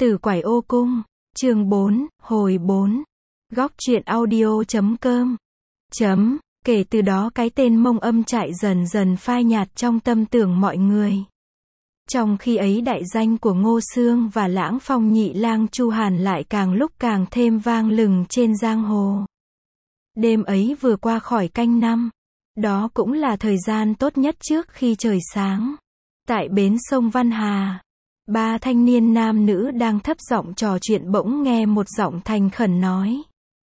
Tử Quải Ô Cung, chương 4, hồi 4. Góc truyện audio.com. Kể từ đó cái tên Mông Âm Trại dần dần phai nhạt trong tâm tưởng mọi người. Trong khi ấy đại danh của Ngô Xương và Lãng Phong nhị lang Chu Hàn lại càng lúc càng thêm vang lừng trên giang hồ. Đêm ấy vừa qua khỏi canh năm. Đó cũng là thời gian tốt nhất trước khi trời sáng. Tại bến sông Văn Hà, ba thanh niên nam nữ đang thấp giọng trò chuyện bỗng nghe một giọng thành khẩn nói.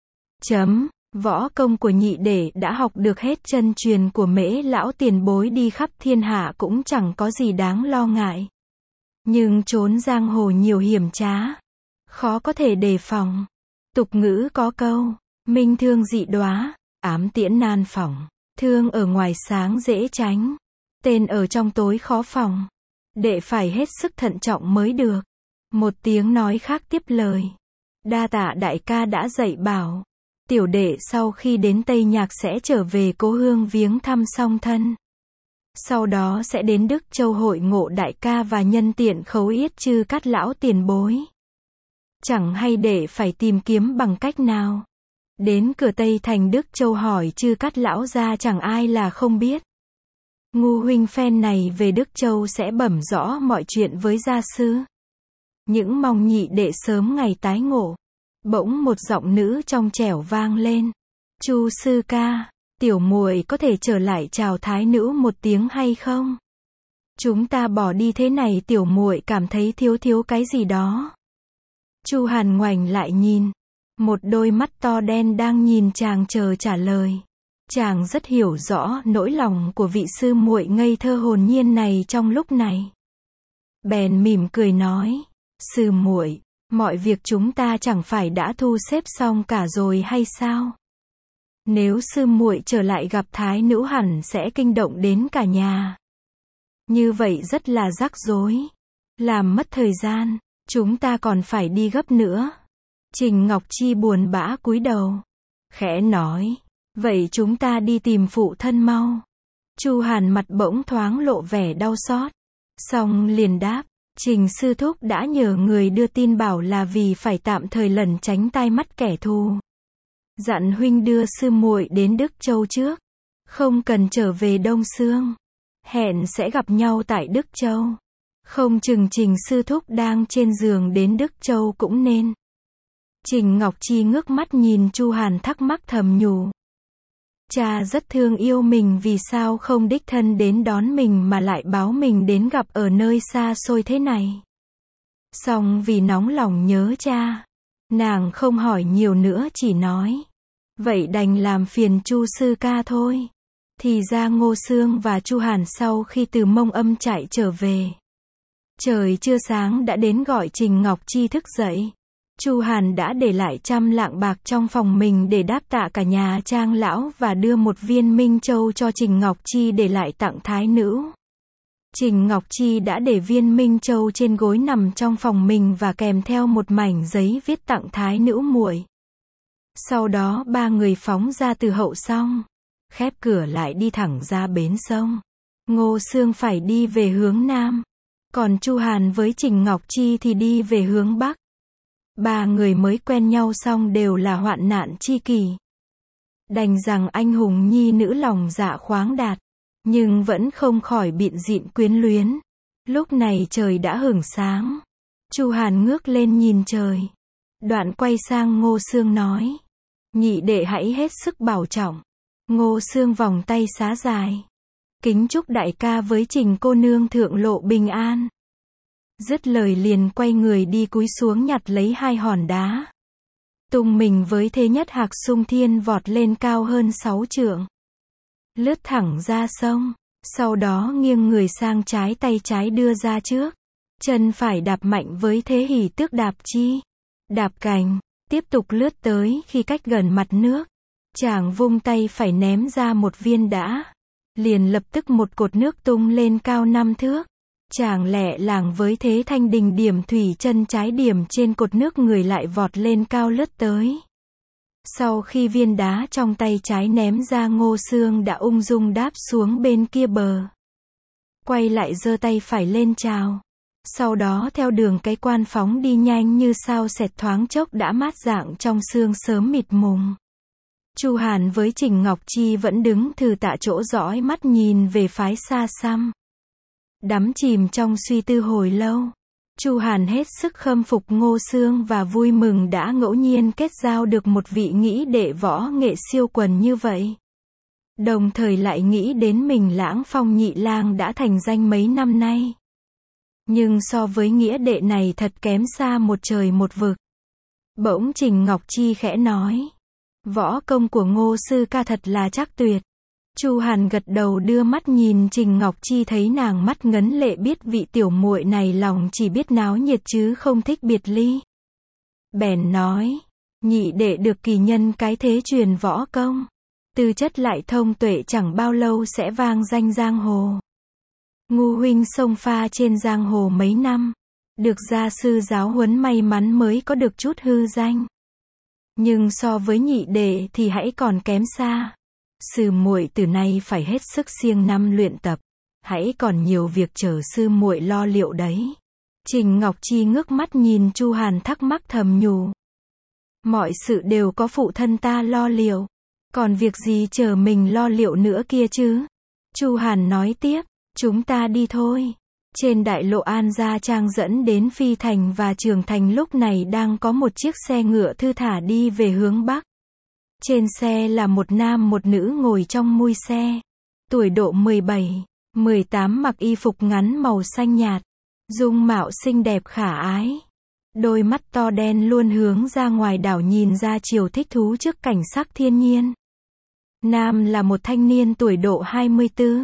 Võ công của nhị đệ đã học được hết, chân truyền của Mễ lão tiền bối đi khắp thiên hạ cũng chẳng có gì đáng lo ngại. Nhưng trốn giang hồ nhiều hiểm trá, khó có thể đề phòng. Tục ngữ có câu, minh thương dị đóa, ám tiễn nan phòng. Thương ở ngoài sáng dễ tránh, tên ở trong tối khó phòng. Đệ phải hết sức thận trọng mới được. Một tiếng nói khác tiếp lời. Đa tạ đại ca đã dạy bảo. Tiểu đệ sau khi đến Tây Nhạc sẽ trở về cố hương viếng thăm song thân. Sau đó sẽ đến Đức Châu hội ngộ đại ca và nhân tiện khấu yết Chư Cát lão tiền bối. Chẳng hay đệ phải tìm kiếm bằng cách nào. Đến cửa Tây thành Đức Châu hỏi Chư Cát lão ra chẳng ai là không biết. Ngu huynh phen này về Đức Châu sẽ bẩm rõ mọi chuyện với gia sư. Những mong nhị đệ sớm ngày tái ngộ. Bỗng một giọng nữ trong trẻo vang lên. Chu sư ca, tiểu muội có thể trở lại chào thái nữ một tiếng hay không? Chúng ta bỏ đi thế này tiểu muội cảm thấy thiếu cái gì đó. Chu Hàn ngoảnh lại nhìn. Một đôi mắt to đen đang nhìn chàng chờ trả lời. Chàng rất hiểu rõ nỗi lòng của vị sư muội ngây thơ hồn nhiên này trong lúc này. Bèn mỉm cười nói, sư muội, mọi việc chúng ta chẳng phải đã thu xếp xong cả rồi hay sao? Nếu sư muội trở lại gặp thái nữ hẳn sẽ kinh động đến cả nhà. Như vậy rất là rắc rối. Làm mất thời gian, chúng ta còn phải đi gấp nữa. Trình Ngọc Chi buồn bã cúi đầu. Khẽ nói, vậy chúng ta đi tìm phụ thân mau. Chu Hàn mặt bỗng thoáng lộ vẻ đau xót. Xong liền đáp, Trình sư thúc đã nhờ người đưa tin bảo là vì phải tạm thời lẩn tránh tai mắt kẻ thù. Dặn huynh đưa sư muội đến Đức Châu trước. Không cần trở về Đông Xương. Hẹn sẽ gặp nhau tại Đức Châu. Không chừng Trình sư thúc đang trên giường đến Đức Châu cũng nên. Trình Ngọc Chi ngước mắt nhìn Chu Hàn thắc mắc thầm nhủ. Cha rất thương yêu mình, vì sao không đích thân đến đón mình mà lại báo mình đến gặp ở nơi xa xôi thế này. Song vì nóng lòng nhớ cha, nàng không hỏi nhiều nữa chỉ nói. Vậy đành làm phiền Chu sư ca thôi. Thì ra Ngô Xương và Chu Hàn sau khi từ Mông Âm Trại trở về. Trời chưa sáng đã đến gọi Trình Ngọc Chi thức dậy. Chu Hàn đã để lại 100 lạng bạc trong phòng mình để đáp tạ cả nhà Trang lão và đưa một viên Minh Châu cho Trình Ngọc Chi để lại tặng thái nữ. Trình Ngọc Chi đã để viên Minh Châu trên gối nằm trong phòng mình và kèm theo một mảnh giấy viết tặng thái nữ muội. Sau đó ba người phóng ra từ hậu xong, khép cửa lại đi thẳng ra bến sông. Ngô Xương phải đi về hướng Nam, còn Chu Hàn với Trình Ngọc Chi thì đi về hướng Bắc. Ba người mới quen nhau xong đều là hoạn nạn chi kỷ. Đành rằng anh hùng nhi nữ lòng dạ khoáng đạt, nhưng vẫn không khỏi bịn dịn quyến luyến. Lúc này trời đã hửng sáng. Chu Hàn ngước lên nhìn trời. Đoạn quay sang Ngô Xương nói. Nhị đệ hãy hết sức bảo trọng. Ngô Xương vòng tay xá dài. Kính chúc đại ca với Trình cô nương thượng lộ bình an. Dứt lời liền quay người đi cúi xuống nhặt lấy 2 hòn đá. Tung mình với thế nhất hạc xung thiên vọt lên cao hơn 6 trượng. Lướt thẳng ra sông. Sau đó nghiêng người sang trái, tay trái đưa ra trước. Chân phải đạp mạnh với thế hỉ tước đạp chi. Đạp cành. Tiếp tục lướt tới khi cách gần mặt nước. Chàng vung tay phải ném ra một viên đá. Liền lập tức một cột nước tung lên cao 5 thước. Chàng lẹ làng với thế thanh đình điểm thủy, chân trái điểm trên cột nước, người lại vọt lên cao lướt tới. Sau khi viên đá trong tay trái ném ra, Ngô Xương đã ung dung đáp xuống bên kia bờ. Quay lại giơ tay phải lên chào. Sau đó theo đường cái quan phóng đi nhanh như sao xẹt, thoáng chốc đã mát rạng trong sương sớm mịt mùng. Chu Hàn với Trình Ngọc Chi vẫn đứng thừ tạ chỗ dõi mắt nhìn về phái xa xăm. Đắm chìm trong suy tư hồi lâu. Chu Hàn hết sức khâm phục Ngô Xương và vui mừng đã ngẫu nhiên kết giao được một vị nghĩ đệ võ nghệ siêu quần như vậy. Đồng thời lại nghĩ đến mình Lãng Phong nhị lang đã thành danh mấy năm nay. Nhưng so với nghĩa đệ này thật kém xa một trời một vực. Bỗng Trình Ngọc Chi khẽ nói. Võ công của Ngô sư ca thật là chắc tuyệt. Chu Hàn gật đầu đưa mắt nhìn Trình Ngọc Chi, thấy nàng mắt ngấn lệ, biết vị tiểu muội này lòng chỉ biết náo nhiệt chứ không thích biệt ly. Bèn nói, nhị đệ được kỳ nhân cái thế truyền võ công. Tư chất lại thông tuệ, chẳng bao lâu sẽ vang danh giang hồ. Ngu huynh xông pha trên giang hồ mấy năm. Được gia sư giáo huấn, may mắn mới có được chút hư danh. Nhưng so với nhị đệ thì hãy còn kém xa. Sư muội từ nay phải hết sức siêng năm luyện tập. Hãy còn nhiều việc chờ sư muội lo liệu đấy. Trình Ngọc Chi ngước mắt nhìn Chu Hàn thắc mắc thầm nhủ. Mọi sự đều có phụ thân ta lo liệu. Còn việc gì chờ mình lo liệu nữa kia chứ? Chu Hàn nói tiếp, chúng ta đi thôi. Trên đại lộ An Gia Trang dẫn đến Phi Thành và Trường Thành lúc này đang có một chiếc xe ngựa thư thả đi về hướng Bắc. Trên xe là một nam một nữ ngồi trong mui xe. Tuổi độ 17, 18, mặc y phục ngắn màu xanh nhạt. Dung mạo xinh đẹp khả ái. Đôi mắt to đen luôn hướng ra ngoài đảo nhìn ra chiều thích thú trước cảnh sắc thiên nhiên. Nam là một thanh niên tuổi độ 24,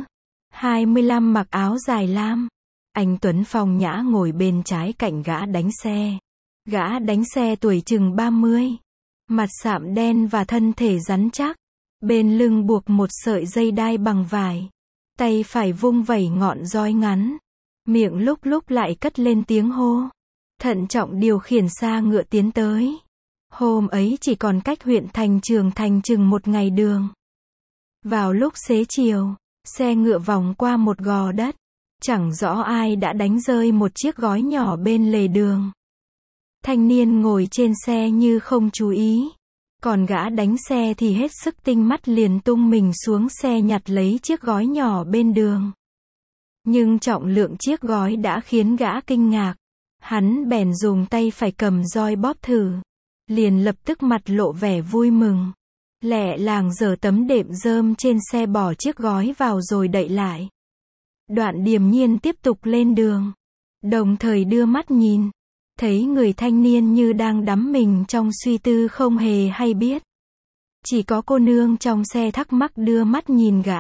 25, mặc áo dài lam. Anh tuấn phong nhã ngồi bên trái cạnh gã đánh xe. Gã đánh xe tuổi chừng 30. Mặt sạm đen và thân thể rắn chắc. Bên lưng buộc một sợi dây đai bằng vải. Tay phải vung vẩy ngọn roi ngắn. Miệng lúc lúc lại cất lên tiếng hô. Thận trọng điều khiển xa ngựa tiến tới. Hôm ấy chỉ còn cách huyện thành Trường Thành chừng một ngày đường. Vào lúc xế chiều, xe ngựa vòng qua một gò đất. Chẳng rõ ai đã đánh rơi một chiếc gói nhỏ bên lề đường. Thanh niên ngồi trên xe như không chú ý. Còn gã đánh xe thì hết sức tinh mắt, liền tung mình xuống xe nhặt lấy chiếc gói nhỏ bên đường. Nhưng trọng lượng chiếc gói đã khiến gã kinh ngạc. Hắn bèn dùng tay phải cầm roi bóp thử. Liền lập tức mặt lộ vẻ vui mừng. Lẹ làng giở tấm đệm rơm trên xe bỏ chiếc gói vào rồi đậy lại. Đoạn điềm nhiên tiếp tục lên đường. Đồng thời đưa mắt nhìn. Thấy người thanh niên như đang đắm mình trong suy tư không hề hay biết. Chỉ có cô nương trong xe thắc mắc đưa mắt nhìn gã.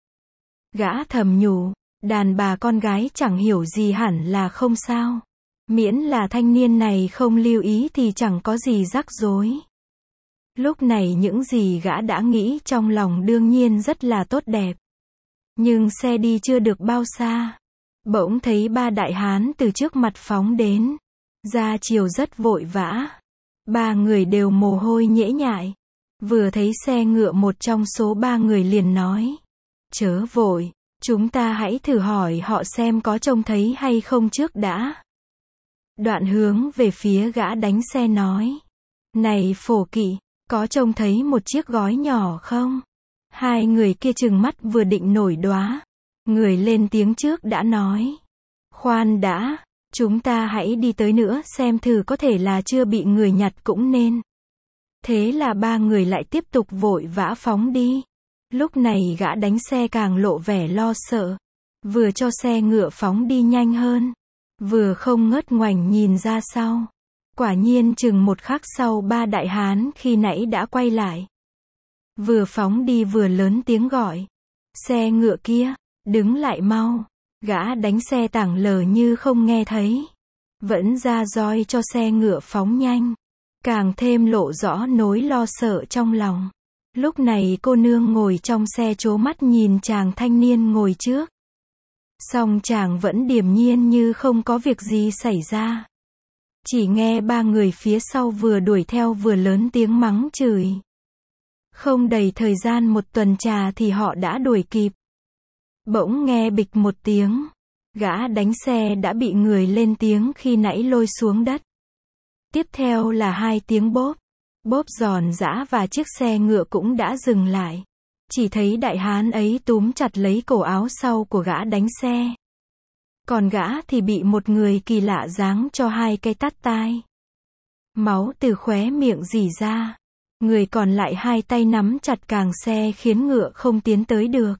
Gã thầm nhủ, đàn bà con gái chẳng hiểu gì hẳn là không sao. Miễn là thanh niên này không lưu ý thì chẳng có gì rắc rối. Lúc này những gì gã đã nghĩ trong lòng đương nhiên rất là tốt đẹp. Nhưng xe đi chưa được bao xa. Bỗng thấy ba đại hán từ trước mặt phóng đến. Ra chiều rất vội vã. Ba người đều mồ hôi nhễ nhại. Vừa thấy xe ngựa, một trong số ba người liền nói. Chớ vội, chúng ta hãy thử hỏi họ xem có trông thấy hay không trước đã. Đoạn hướng về phía gã đánh xe nói. Này phổ kỵ, có trông thấy một chiếc gói nhỏ không? Hai người kia trừng mắt vừa định nổi đoá. Người lên tiếng trước đã nói. Khoan đã, chúng ta hãy đi tới nữa xem thử, có thể là chưa bị người nhặt cũng nên. Thế là ba người lại tiếp tục vội vã phóng đi. Lúc này gã đánh xe càng lộ vẻ lo sợ. Vừa cho xe ngựa phóng đi nhanh hơn. Vừa không ngớt ngoảnh nhìn ra sau. Quả nhiên chừng một khắc sau, ba đại hán khi nãy đã quay lại. Vừa phóng đi vừa lớn tiếng gọi. Xe ngựa kia, đứng lại mau. Gã đánh xe tảng lờ như không nghe thấy. Vẫn ra roi cho xe ngựa phóng nhanh. Càng thêm lộ rõ nỗi lo sợ trong lòng. Lúc này cô nương ngồi trong xe trố mắt nhìn chàng thanh niên ngồi trước. Song chàng vẫn điềm nhiên như không có việc gì xảy ra. Chỉ nghe ba người phía sau vừa đuổi theo vừa lớn tiếng mắng chửi. Không đầy thời gian một tuần trà thì họ đã đuổi kịp. Bỗng nghe bịch một tiếng. Gã đánh xe đã bị người lên tiếng khi nãy lôi xuống đất. Tiếp theo là 2 tiếng bốp. Bốp giòn giã và chiếc xe ngựa cũng đã dừng lại. Chỉ thấy đại hán ấy túm chặt lấy cổ áo sau của gã đánh xe. Còn gã thì bị một người kỳ lạ giáng cho 2 cái tát tai. Máu từ khóe miệng rỉ ra. Người còn lại 2 tay nắm chặt càng xe khiến ngựa không tiến tới được.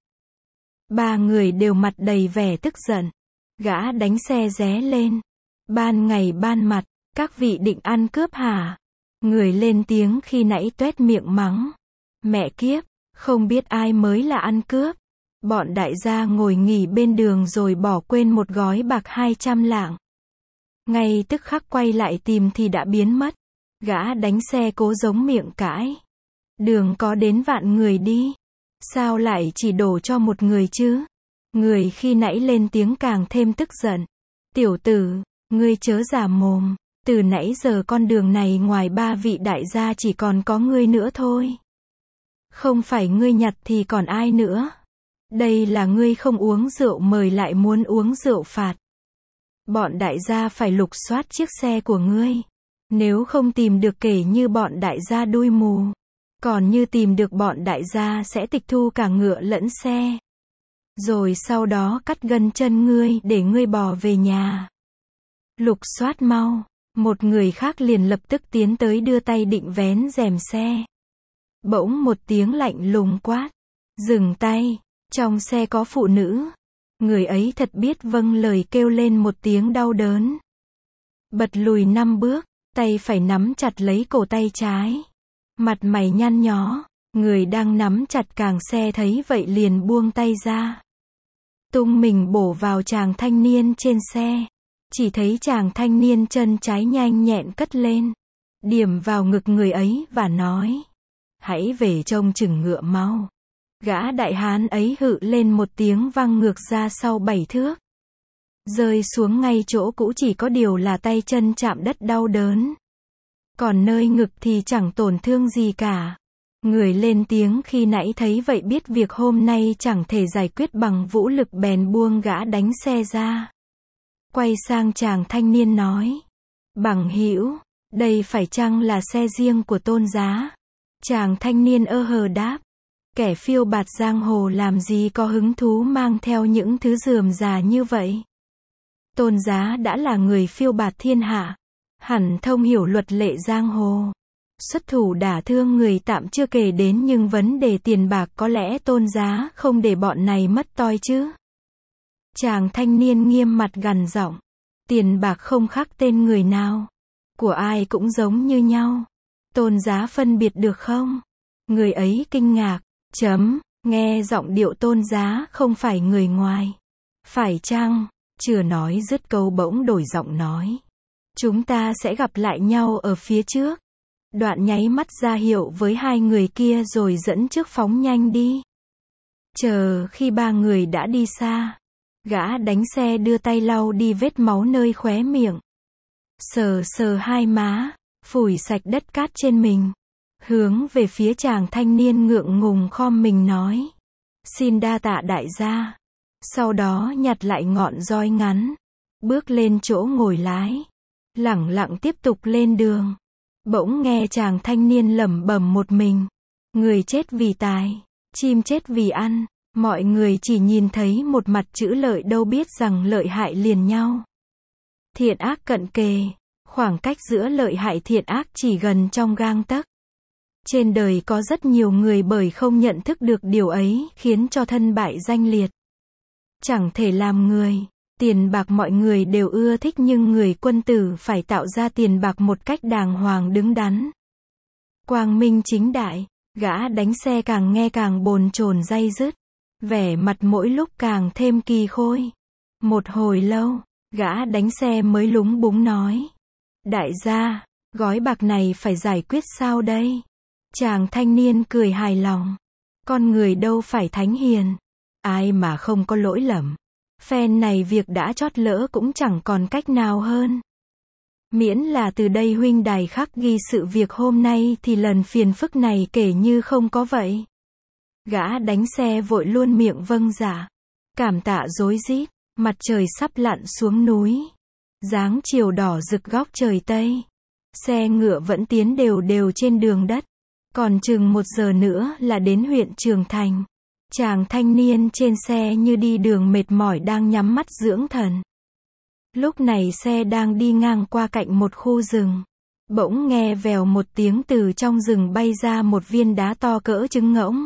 3 người đều mặt đầy vẻ tức giận. Gã đánh xe ré lên. Ban ngày ban mặt, các vị định ăn cướp hả? Người lên tiếng khi nãy toét miệng mắng. Mẹ kiếp, không biết ai mới là ăn cướp. Bọn đại gia ngồi nghỉ bên đường rồi bỏ quên một gói bạc 200 lạng. Ngay tức khắc quay lại tìm thì đã biến mất. Gã đánh xe cố giống miệng cãi. Đường có đến vạn người đi. Sao lại chỉ đổ cho một người chứ? Người khi nãy lên tiếng càng thêm tức giận. Tiểu tử, ngươi chớ giả mồm. Từ nãy giờ con đường này ngoài 3 vị đại gia chỉ còn có ngươi nữa thôi. Không phải ngươi nhặt thì còn ai nữa? Đây là ngươi không uống rượu mời lại muốn uống rượu phạt. Bọn đại gia phải lục soát chiếc xe của ngươi. Nếu không tìm được kể như bọn đại gia đuôi mù. Còn như tìm được bọn đại gia sẽ tịch thu cả ngựa lẫn xe. Rồi sau đó cắt gân chân ngươi để ngươi bỏ về nhà. Lục soát mau. Một người khác liền lập tức tiến tới đưa tay định vén rèm xe. Bỗng một tiếng lạnh lùng quát. Dừng tay. Trong xe có phụ nữ. Người ấy thật biết vâng lời kêu lên một tiếng đau đớn. Bật lùi 5 bước. Tay phải nắm chặt lấy cổ tay trái. Mặt mày nhăn nhó. Người đang nắm chặt càng xe thấy vậy liền buông tay ra. Tung mình bổ vào chàng thanh niên trên xe. Chỉ thấy chàng thanh niên chân trái nhanh nhẹn cất lên. Điểm vào ngực người ấy và nói. Hãy về trông chừng ngựa mau. Gã đại hán ấy hự lên một tiếng văng ngược ra sau 7 thước. Rơi xuống ngay chỗ cũ chỉ có điều là tay chân chạm đất đau đớn. Còn nơi ngực thì chẳng tổn thương gì cả. Người lên tiếng khi nãy thấy vậy biết việc hôm nay chẳng thể giải quyết bằng vũ lực bèn buông gã đánh xe ra. Quay sang chàng thanh niên nói. Bằng hữu, đây phải chăng là xe riêng của Tôn Giá? Chàng thanh niên hờ đáp. Kẻ phiêu bạt giang hồ làm gì có hứng thú mang theo những thứ rườm rà như vậy? Tôn Giá đã là người phiêu bạt thiên hạ. Hẳn thông hiểu luật lệ giang hồ. Xuất thủ đả thương người tạm chưa kể đến nhưng vấn đề tiền bạc có lẽ Tôn Giá không để bọn này mất toi chứ? Chàng thanh niên nghiêm mặt gằn giọng. Tiền bạc không khác tên người nào. Của ai cũng giống như nhau. Tôn Giá phân biệt được không? Người ấy kinh ngạc. Nghe giọng điệu Tôn Giá không phải người ngoài. Phải chăng? Chưa nói dứt câu bỗng đổi giọng nói. Chúng ta sẽ gặp lại nhau ở phía trước. Đoạn nháy mắt ra hiệu với 2 người kia rồi dẫn trước phóng nhanh đi. Chờ khi 3 người đã đi xa. Gã đánh xe đưa tay lau đi vết máu nơi khóe miệng. Sờ sờ 2 má. Phủi sạch đất cát trên mình. Hướng về phía chàng thanh niên ngượng ngùng khom mình nói. Xin đa tạ đại gia. Sau đó nhặt lại ngọn roi ngắn. Bước lên chỗ ngồi lái. Lẳng lặng tiếp tục lên đường. Bỗng nghe chàng thanh niên lẩm bẩm một mình. Người chết vì tài. Chim chết vì ăn. Mọi người chỉ nhìn thấy một mặt chữ lợi đâu biết rằng lợi hại liền nhau. Thiện ác cận kề. Khoảng cách giữa lợi hại thiện ác chỉ gần trong gang tấc. Trên đời có rất nhiều người bởi không nhận thức được điều ấy khiến cho thân bại danh liệt. Chẳng thể làm người. Tiền bạc mọi người đều ưa thích nhưng người quân tử phải tạo ra tiền bạc một cách đàng hoàng đứng đắn. Quang minh chính đại. Gã đánh xe càng nghe càng bồn chồn day dứt. Vẻ mặt mỗi lúc càng thêm kỳ khôi. Một hồi lâu, gã đánh xe mới lúng búng nói. Đại gia, gói bạc này phải giải quyết sao đây? Chàng thanh niên cười hài lòng. Con người đâu phải thánh hiền. Ai mà không có lỗi lầm. Phen này việc đã chót lỡ cũng chẳng còn cách nào hơn. Miễn là từ đây huynh đài khắc ghi sự việc hôm nay thì lần phiền phức này kể như không có vậy. Gã đánh xe vội luôn miệng vâng dạ. Cảm tạ rối rít. Mặt trời sắp lặn xuống núi. Dáng chiều đỏ rực góc trời Tây. Xe ngựa vẫn tiến đều đều trên đường đất. Còn chừng 1 giờ nữa là đến huyện Trường Thành. Chàng thanh niên trên xe như đi đường mệt mỏi đang nhắm mắt dưỡng thần. Lúc này xe đang đi ngang qua cạnh một khu rừng. Bỗng nghe vèo một tiếng, từ trong rừng bay ra một viên đá to cỡ trứng ngỗng.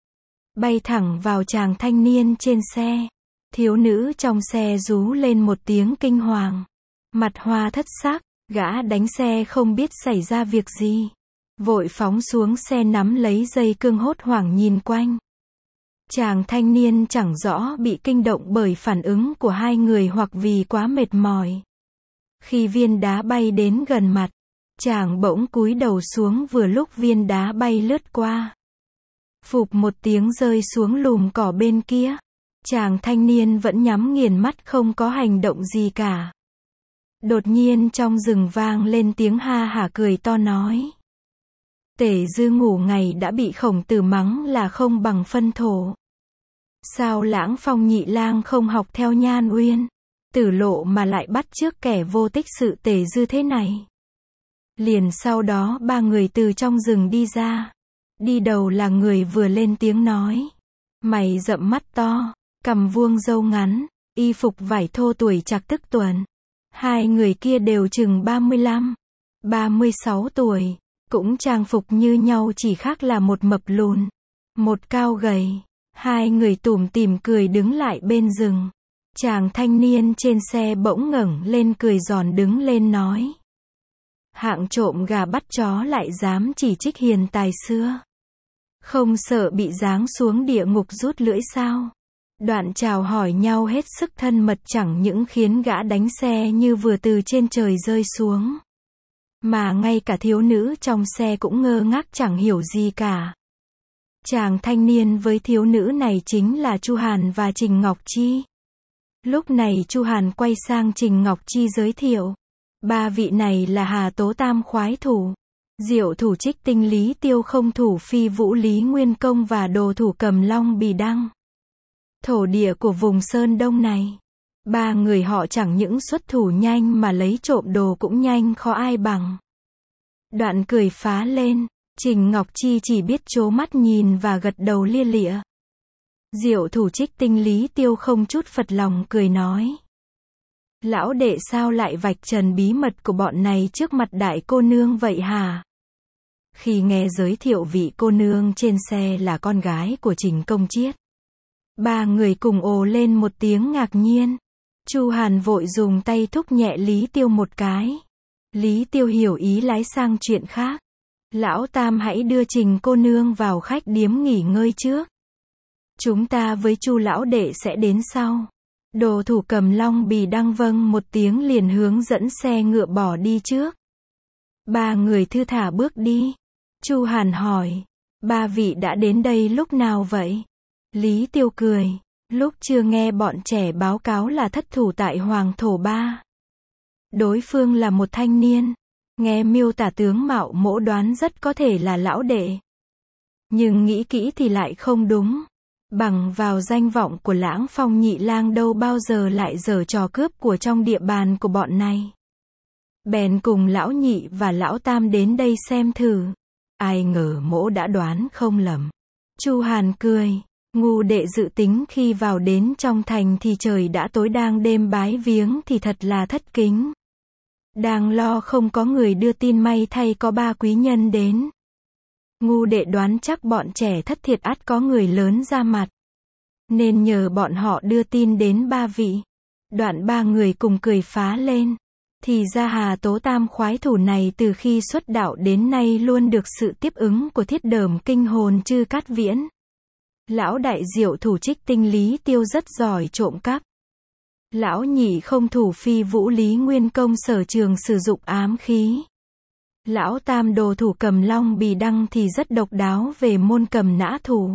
Bay thẳng vào chàng thanh niên trên xe. Thiếu nữ trong xe rú lên một tiếng kinh hoàng. Mặt hoa thất sắc, gã đánh xe không biết xảy ra việc gì. Vội phóng xuống xe nắm lấy dây cương hốt hoảng nhìn quanh. Chàng thanh niên chẳng rõ bị kinh động bởi phản ứng của hai người hoặc vì quá mệt mỏi. Khi viên đá bay đến gần mặt, chàng bỗng cúi đầu xuống vừa lúc viên đá bay lướt qua. Phụp một tiếng rơi xuống lùm cỏ bên kia. Chàng thanh niên vẫn nhắm nghiền mắt không có hành động gì cả. Đột nhiên trong rừng vang lên tiếng ha hả cười to nói. Tể Dư ngủ ngày đã bị Khổng Tử mắng là không bằng phân thổ. Sao Lãng Phong nhị lang không học theo Nhan Uyên, Tử Lộ mà lại bắt chước kẻ vô tích sự Tể Dư thế này. Liền sau đó 3 người từ trong rừng đi ra. Đi đầu là người vừa lên tiếng nói. Mày rậm mắt to, cằm vuông râu ngắn, y phục vải thô, tuổi trạc tức tuần. 2 người kia đều chừng 35, 36 tuổi, cũng trang phục như nhau, chỉ khác là một mập lùn, một cao gầy. 2 người tủm tỉm cười đứng lại bên rừng. Chàng thanh niên trên xe bỗng ngẩng lên cười giòn đứng lên nói. Hạng trộm gà bắt chó lại dám chỉ trích hiền tài xưa. Không sợ bị giáng xuống địa ngục rút lưỡi sao? Đoạn chào hỏi nhau hết sức thân mật, chẳng những khiến gã đánh xe như vừa từ trên trời rơi xuống. Mà ngay cả thiếu nữ trong xe cũng ngơ ngác chẳng hiểu gì cả. Chàng thanh niên với thiếu nữ này chính là Chu Hàn và Trình Ngọc Chi. Lúc này Chu Hàn quay sang Trình Ngọc Chi giới thiệu. 3 vị này là Hà Tố Tam khoái thủ, Diệu thủ Trích Tinh Lý Tiêu Không thủ Phi Vũ Lý Nguyên Công và đồ thủ Cầm Long Bì Đăng. Thổ địa của vùng Sơn Đông này. 3 người họ chẳng những xuất thủ nhanh mà lấy trộm đồ cũng nhanh, khó ai bằng. Đoạn cười phá lên. Trình Ngọc Chi chỉ biết trố mắt nhìn và gật đầu lia lịa. Diệu thủ Trích Tinh Lý Tiêu không chút phật lòng cười nói. Lão đệ sao lại vạch trần bí mật của bọn này trước mặt đại cô nương vậy hả? Khi nghe giới thiệu vị cô nương trên xe là con gái của Trình Công Chiết, 3 người cùng ồ lên một tiếng ngạc nhiên. Chu Hàn vội dùng tay thúc nhẹ Lý Tiêu một cái. Lý Tiêu hiểu ý lái sang chuyện khác. Lão Tam hãy đưa Trình cô nương vào khách điếm nghỉ ngơi trước. Chúng ta với Chu lão đệ sẽ đến sau. Đồ thủ Cầm Long Bì Đăng vâng một tiếng liền hướng dẫn xe ngựa bỏ đi trước. 3 người thư thả bước đi. Chu Hàn hỏi. 3 vị đã đến đây lúc nào vậy? Lý Tiêu cười. Lúc chưa nghe bọn trẻ báo cáo là thất thủ tại Hoàng Thổ Ba. Đối phương là một thanh niên. Nghe miêu tả tướng mạo mỗ đoán rất có thể là lão đệ. Nhưng nghĩ kỹ thì lại không đúng. Bằng vào danh vọng của Lãng Phong nhị lang đâu bao giờ lại giở trò cướp của trong địa bàn của bọn này. Bèn cùng lão nhị và lão Tam đến đây xem thử. Ai ngờ mỗ đã đoán không lầm. Chu Hàn cười. Ngu đệ dự tính khi vào đến trong thành thì trời đã tối, đang đêm bái viếng thì thật là thất kính. Đang lo không có người đưa tin, may thay có 3 quý nhân đến. Ngu đệ đoán chắc bọn trẻ thất thiệt ắt có người lớn ra mặt, nên nhờ bọn họ đưa tin đến 3 vị. Đoạn 3 người cùng cười phá lên. Thì ra Hà Tố Tam khoái thủ này từ khi xuất đạo đến nay luôn được sự tiếp ứng của Thiết Đờm Kinh Hồn Chư Cát Viễn. Lão đại Diệu thủ Trích Tinh Lý Tiêu rất giỏi trộm cắp. Lão nhị không thủ Phi Vũ Lý Nguyên Công sở trường sử dụng ám khí. Lão Tam đồ thủ Cầm Long Bì Đăng thì rất độc đáo về môn cầm nã thủ.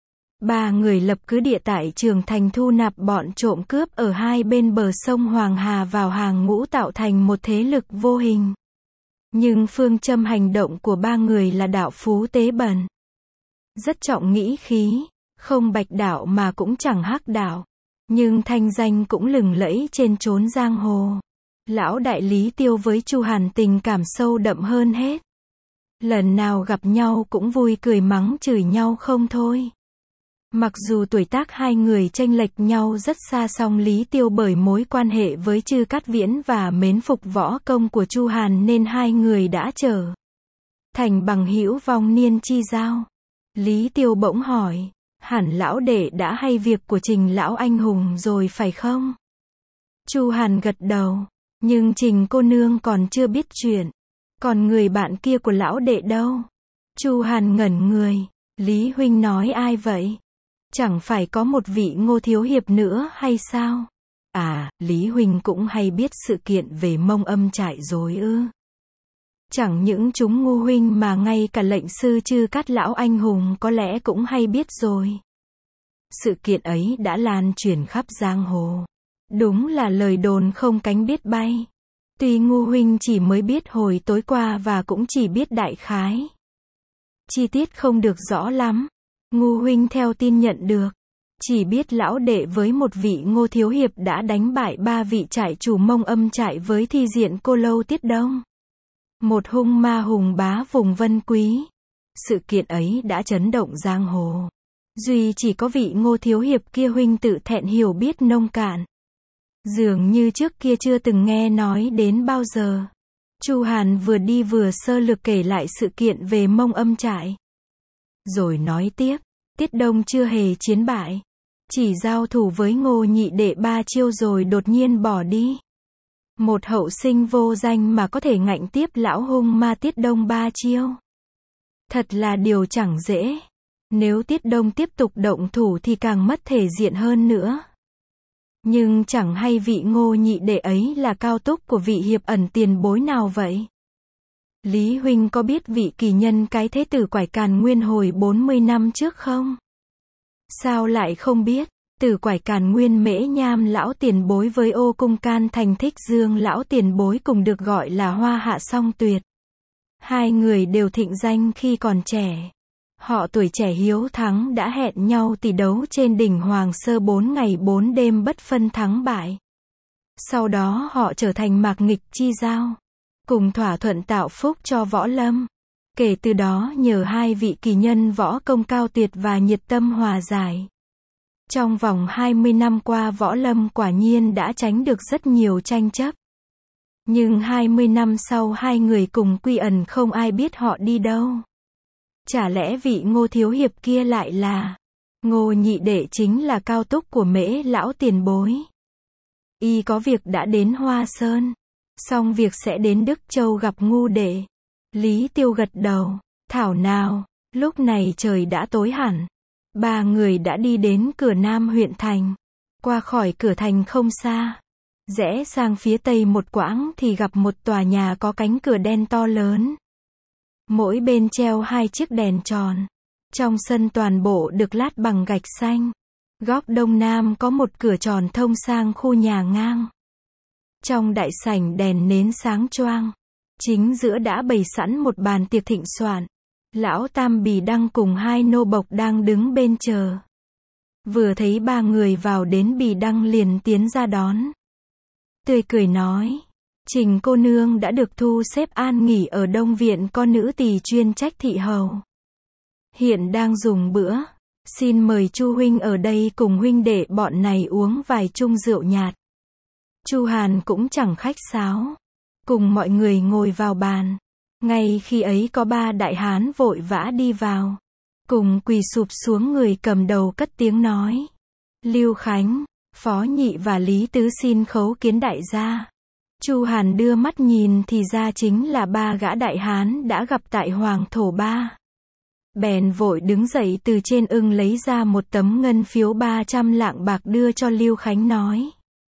3 người lập cứ địa tại Trường Thành, thu nạp bọn trộm cướp ở hai bên bờ sông Hoàng Hà vào hàng ngũ, tạo thành một thế lực vô hình. Nhưng phương châm hành động của 3 người là đạo phú tế bần. Rất trọng nghĩ khí, không bạch đạo mà cũng chẳng hắc đạo. Nhưng thanh danh cũng lừng lẫy trên chốn giang hồ. Lão đại Lý Tiêu với Chu Hàn tình cảm sâu đậm hơn hết. Lần nào gặp nhau cũng vui cười mắng chửi nhau không thôi. Mặc dù tuổi tác hai người chênh lệch nhau rất xa, song Lý Tiêu bởi mối quan hệ với Trư Cát Viễn và mến phục võ công của Chu Hàn nên hai người đã trở thành bằng hữu vong niên chi giao. Lý Tiêu bỗng hỏi, hẳn lão đệ đã hay việc của Trình lão anh hùng rồi phải không? Chu Hàn gật đầu, nhưng Trình cô nương còn chưa biết chuyện. Còn người bạn kia của lão đệ đâu? Chu Hàn ngẩn người, Lý huynh nói ai vậy? Chẳng phải có một vị Ngô thiếu hiệp nữa hay sao? À, Lý huynh cũng hay biết sự kiện về Mông Âm trại rồi ư? Chẳng những chúng ngu huynh mà ngay cả lệnh sư Trư Cát lão anh hùng có lẽ cũng hay biết rồi. Sự kiện ấy đã lan truyền khắp giang hồ. Đúng là lời đồn không cánh biết bay. Tuy ngu huynh chỉ mới biết hồi tối qua và cũng chỉ biết đại khái. Chi tiết không được rõ lắm. Ngu huynh theo tin nhận được. Chỉ biết lão đệ với một vị Ngô thiếu hiệp đã đánh bại 3 vị trại chủ Mông Âm trại với thi diện Cô Lâu Tiết Đông. Một hung ma hùng bá vùng Vân Quý. Sự kiện ấy đã chấn động giang hồ. Duy chỉ có vị Ngô thiếu hiệp kia huynh tự thẹn hiểu biết nông cạn. Dường như trước kia chưa từng nghe nói đến bao giờ. Chu Hàn vừa đi vừa sơ lược kể lại sự kiện về Mông Âm trại. Rồi nói tiếp, Tiết Đông chưa hề chiến bại. Chỉ giao thủ với Ngô nhị đệ 3 chiêu rồi đột nhiên bỏ đi. Một hậu sinh vô danh mà có thể ngạnh tiếp lão hung ma Tiết Đông 3 chiêu. Thật là điều chẳng dễ. Nếu Tiết Đông tiếp tục động thủ thì càng mất thể diện hơn nữa. Nhưng chẳng hay vị Ngô nhị đệ ấy là cao túc của vị hiệp ẩn tiền bối nào vậy? Lý huynh có biết vị kỳ nhân cái thế tử Quải Càn Nguyên hồi 40 năm trước không? Sao lại không biết? Tử Quải Càn Nguyên Mễ Nham lão tiền bối với Ô Cung Can Thành Thích Dương lão tiền bối cùng được gọi là Hoa Hạ Song Tuyệt. Hai người đều thịnh danh khi còn trẻ. Họ tuổi trẻ hiếu thắng đã hẹn nhau tỷ đấu trên đỉnh Hoàng Sơ 4 ngày 4 đêm bất phân thắng bại. Sau đó họ trở thành mạc nghịch chi giao, cùng thỏa thuận tạo phúc cho võ lâm. Kể từ đó nhờ hai vị kỳ nhân võ công cao tuyệt và nhiệt tâm hòa giải. Trong vòng 20 năm qua võ lâm quả nhiên đã tránh được rất nhiều tranh chấp. Nhưng 20 năm sau hai người cùng quy ẩn không ai biết họ đi đâu. Chả lẽ vị Ngô thiếu hiệp kia lại là Ngô nhị đệ chính là cao túc của Mễ lão tiền bối. Y có việc đã đến Hoa Sơn, xong việc sẽ đến Đức Châu gặp ngu đệ. Lý Tiêu gật đầu, thảo nào. Lúc này trời đã tối hẳn. Ba người đã đi đến cửa Nam huyện thành. Qua khỏi cửa thành không xa, rẽ sang phía tây một quãng thì gặp một tòa nhà có cánh cửa đen to lớn. Mỗi bên treo 2 chiếc đèn tròn. Trong sân toàn bộ được lát bằng gạch xanh. Góc đông nam có một cửa tròn thông sang khu nhà ngang. Trong đại sảnh đèn nến sáng choang. Chính giữa đã bày sẵn một bàn tiệc thịnh soạn. Lão Tam Bì Đăng cùng 2 nô bộc đang đứng bên chờ. Vừa thấy ba người vào đến, Bì Đăng liền tiến ra đón. Tươi cười nói, Trình cô nương đã được thu xếp an nghỉ ở Đông Viện con nữ tỳ chuyên trách thị hầu. Hiện đang dùng bữa. Xin mời Chu huynh ở đây cùng huynh đệ bọn này uống vài chung rượu nhạt. Chu Hàn cũng chẳng khách sáo. Cùng mọi người ngồi vào bàn. Ngay khi ấy có 3 đại hán vội vã đi vào. Cùng quỳ sụp xuống, người cầm đầu cất tiếng nói. Lưu Khánh, Phó Nhị và Lý Tứ xin khấu kiến đại gia. Chu Hàn đưa mắt nhìn thì ra chính là 3 gã đại hán đã gặp tại Hoàng Thổ Ba. Bèn vội đứng dậy từ trên ưng lấy ra một tấm ngân phiếu 300 lạng bạc đưa cho Lưu Khánh nói.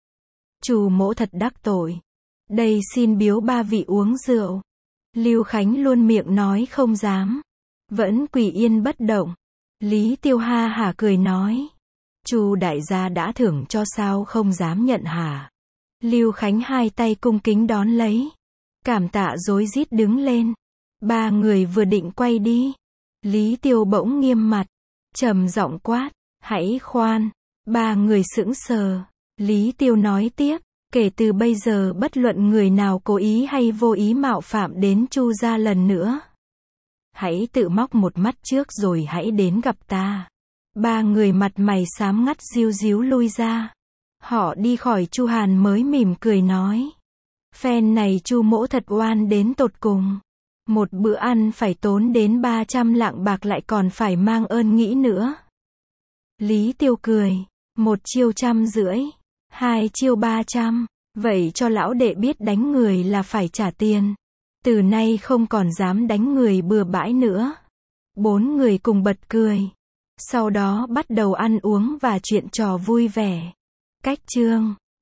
Chu mỗ thật đắc tội. Đây xin biếu 3 vị uống rượu. Lưu Khánh luôn miệng nói không dám. Vẫn quỳ yên bất động. Lý Tiêu ha hả cười nói. Chu đại gia đã thưởng cho sao không dám nhận hả? Lưu Khánh 2 tay cung kính đón lấy. Cảm tạ rối rít đứng lên. 3 người vừa định quay đi. Lý Tiêu bỗng nghiêm mặt. Trầm giọng quát. Hãy khoan. Ba người sững sờ. Lý Tiêu nói tiếp, kể từ bây giờ bất luận người nào cố ý hay vô ý mạo phạm đến Chu gia lần nữa, hãy tự móc một mắt trước rồi hãy đến gặp ta. Ba người mặt mày xám ngắt ríu ríu lui ra. Họ đi khỏi Chu Hàn mới mỉm cười nói, phen này Chu mỗ thật oan đến tột cùng. Một bữa ăn phải tốn đến 300 lạng bạc lại còn phải mang ơn nghĩ nữa. Lý Tiêu cười, 1 chiêu 150, 2 chiêu 300, vậy cho lão đệ biết đánh người là phải trả tiền. Từ nay không còn dám đánh người bừa bãi nữa. 4 người cùng bật cười. Sau đó bắt đầu ăn uống và chuyện trò vui vẻ. Cách chương